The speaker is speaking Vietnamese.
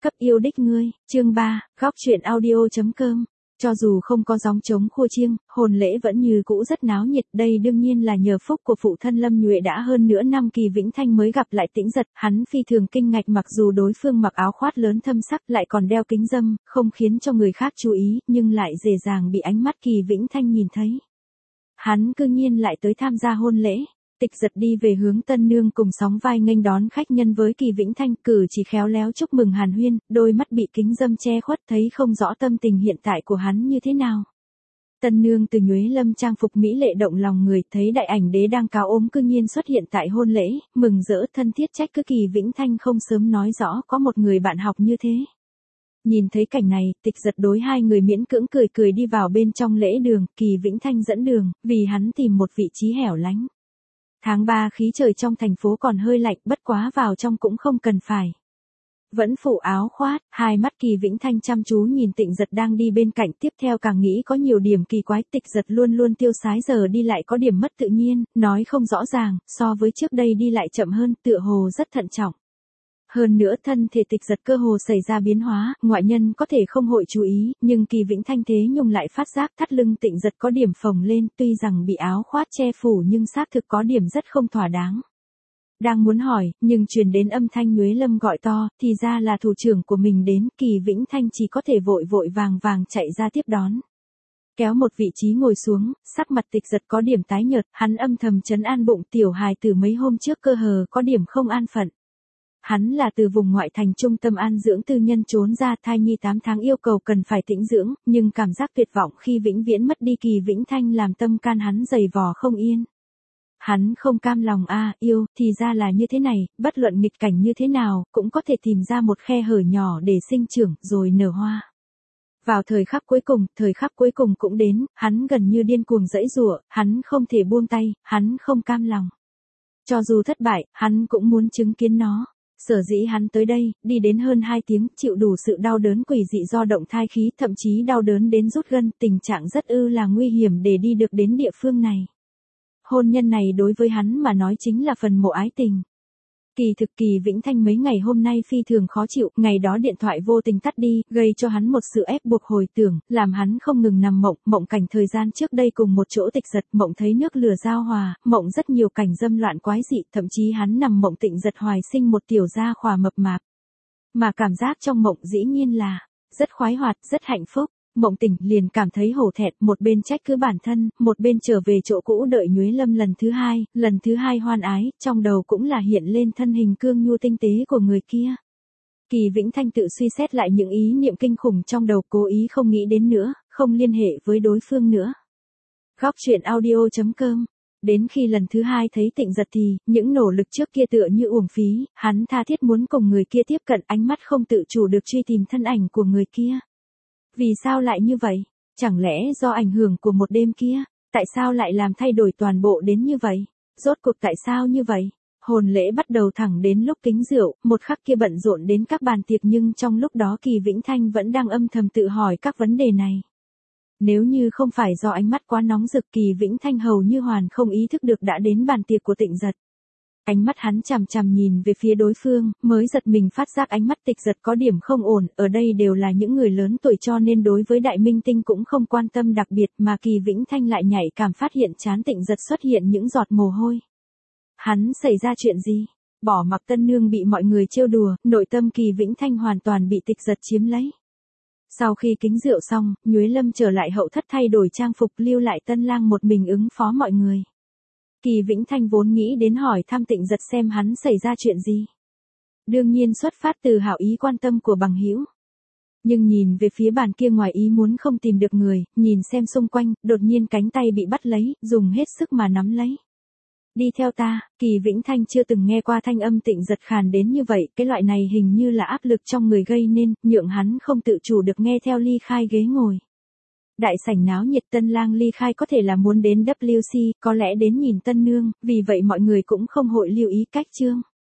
cấp yêu đích ngươi, chương 3, góc truyện audio.com. Cho dù không có gióng trống khua chiêng, hôn lễ vẫn như cũ rất náo nhiệt, đây đương nhiên là nhờ phúc của phụ thân Lâm Nhuệ. Đã hơn nửa năm Kỳ Vĩnh Thanh mới gặp lại Tĩnh Giật, hắn phi thường kinh ngạc, mặc dù đối phương mặc áo khoác lớn thâm sắc lại còn đeo kính râm, không khiến cho người khác chú ý, nhưng lại dễ dàng bị ánh mắt Kỳ Vĩnh Thanh nhìn thấy. Hắn cư nhiên lại tới tham gia hôn lễ. Tịch Giật đi về hướng tân nương cùng sóng vai nghênh đón khách nhân với Kỳ Vĩnh Thanh, cử chỉ khéo léo chúc mừng hàn huyên, đôi mắt bị kính râm che khuất thấy không rõ tâm tình hiện tại của hắn như thế nào. Tân nương từ Nhuế Lâm trang phục mỹ lệ động lòng người, thấy đại ảnh đế đang cao ốm cư nhiên xuất hiện tại hôn lễ, mừng rỡ thân thiết trách cứ Kỳ Vĩnh Thanh không sớm nói rõ có một người bạn học như thế. Nhìn thấy cảnh này, Tịch Giật đối hai người miễn cưỡng cười cười đi vào bên trong lễ đường, Kỳ Vĩnh Thanh dẫn đường, vì hắn tìm một vị trí hẻo lánh. Tháng 3 khí trời trong thành phố còn hơi lạnh, bất quá vào trong cũng không cần phải. Vẫn phủ áo khoác, hai mắt Kỳ Vĩnh Thanh chăm chú nhìn Tịnh Giật đang đi bên cạnh, tiếp theo càng nghĩ có nhiều điểm kỳ quái. Tịch Giật luôn luôn tiêu sái, giờ đi lại có điểm mất tự nhiên, nói không rõ ràng, so với trước đây đi lại chậm hơn, tựa hồ rất thận trọng. Hơn nữa thân thể Tịch Giật cơ hồ xảy ra biến hóa, ngoại nhân có thể không hội chú ý, nhưng Kỳ Vĩnh Thanh thế nhưng lại phát giác thắt lưng Tịnh Giật có điểm phồng lên, tuy rằng bị áo khoác che phủ nhưng xác thực có điểm rất không thỏa đáng. Đang muốn hỏi, nhưng truyền đến âm thanh Nhuế Lâm gọi to, thì ra là thủ trưởng của mình đến, Kỳ Vĩnh Thanh chỉ có thể vội vội vàng vàng chạy ra tiếp đón. Kéo một vị trí ngồi xuống, sắc mặt Tịch Giật có điểm tái nhợt, hắn âm thầm trấn an bụng tiểu hài từ mấy hôm trước cơ hờ có điểm không an phận. Hắn là từ vùng ngoại thành trung tâm an dưỡng tư nhân trốn ra, thai nhi 8 tháng yêu cầu cần phải tĩnh dưỡng, nhưng cảm giác tuyệt vọng khi vĩnh viễn mất đi Kỳ Vĩnh Thanh làm tâm can hắn dày vò không yên. Hắn không cam lòng yêu, thì ra là như thế này, bất luận nghịch cảnh như thế nào, cũng có thể tìm ra một khe hở nhỏ để sinh trưởng, rồi nở hoa. Vào thời khắc cuối cùng cũng đến, hắn gần như điên cuồng giãy giụa, hắn không thể buông tay, hắn không cam lòng. Cho dù thất bại, hắn cũng muốn chứng kiến nó. Sở dĩ hắn tới đây, đi đến hơn 2 tiếng, chịu đủ sự đau đớn quỷ dị do động thai khí, thậm chí đau đớn đến rút gân, tình trạng rất là nguy hiểm để đi được đến địa phương này. Hôn nhân này đối với hắn mà nói chính là phần mộ ái tình. Kỳ thực Kỳ Vĩnh Thanh mấy ngày hôm nay phi thường khó chịu, ngày đó điện thoại vô tình tắt đi, gây cho hắn một sự ép buộc hồi tưởng, làm hắn không ngừng nằm mộng cảnh thời gian trước đây cùng một chỗ Tịch Giật, mộng thấy nước lửa giao hòa, mộng rất nhiều cảnh dâm loạn quái dị, thậm chí hắn nằm mộng Tịnh Giật hoài sinh một tiểu gia khỏa mập mạp. Mà cảm giác trong mộng dĩ nhiên là rất khoái hoạt, rất hạnh phúc. Mộng tỉnh liền cảm thấy hổ thẹn, một bên trách cứ bản thân, một bên trở về chỗ cũ đợi Nhuế Lâm lần thứ hai hoan ái, trong đầu cũng là hiện lên thân hình cương nhu tinh tế của người kia. Kỳ Vĩnh Thanh tự suy xét lại những ý niệm kinh khủng trong đầu, cố ý không nghĩ đến nữa, không liên hệ với đối phương nữa. Góc truyện audio.com. Đến khi lần thứ hai thấy Tịnh Giật thì, những nỗ lực trước kia tựa như uổng phí, hắn tha thiết muốn cùng người kia tiếp cận, ánh mắt không tự chủ được truy tìm thân ảnh của người kia. Vì sao lại như vậy? Chẳng lẽ do ảnh hưởng của một đêm kia? Tại sao lại làm thay đổi toàn bộ đến như vậy? Rốt cuộc tại sao như vậy? Hôn lễ bắt đầu thẳng đến lúc kính rượu, một khắc kia bận rộn đến các bàn tiệc, nhưng trong lúc đó Kỳ Vĩnh Thanh vẫn đang âm thầm tự hỏi các vấn đề này. Nếu như không phải do ánh mắt quá nóng rực, Kỳ Vĩnh Thanh hầu như hoàn không ý thức được đã đến bàn tiệc của Tịnh Giật. Ánh mắt hắn chằm chằm nhìn về phía đối phương, mới giật mình phát giác ánh mắt Tịch Giật có điểm không ổn, ở đây đều là những người lớn tuổi cho nên đối với đại minh tinh cũng không quan tâm đặc biệt, mà Kỳ Vĩnh Thanh lại nhạy cảm phát hiện trán Tịnh Giật xuất hiện những giọt mồ hôi. Hắn xảy ra chuyện gì? Bỏ mặc tân nương bị mọi người trêu đùa, nội tâm Kỳ Vĩnh Thanh hoàn toàn bị Tịch Giật chiếm lấy. Sau khi kính rượu xong, Nhuế Lâm trở lại hậu thất thay đổi trang phục, lưu lại tân lang một mình ứng phó mọi người. Kỳ Vĩnh Thanh vốn nghĩ đến hỏi thăm Tịnh Giật xem hắn xảy ra chuyện gì. Đương nhiên xuất phát từ hảo ý quan tâm của bằng hữu. Nhưng nhìn về phía bàn kia ngoài ý muốn không tìm được người, nhìn xem xung quanh, đột nhiên cánh tay bị bắt lấy, dùng hết sức mà nắm lấy. Đi theo ta, Kỳ Vĩnh Thanh chưa từng nghe qua thanh âm Tịnh Giật khàn đến như vậy, cái loại này hình như là áp lực trong người gây nên, nhượng hắn không tự chủ được nghe theo ly khai ghế ngồi. Đại sảnh náo nhiệt, tân lang ly khai có thể là muốn đến WC, có lẽ đến nhìn tân nương, vì vậy mọi người cũng không hội lưu ý cách chương.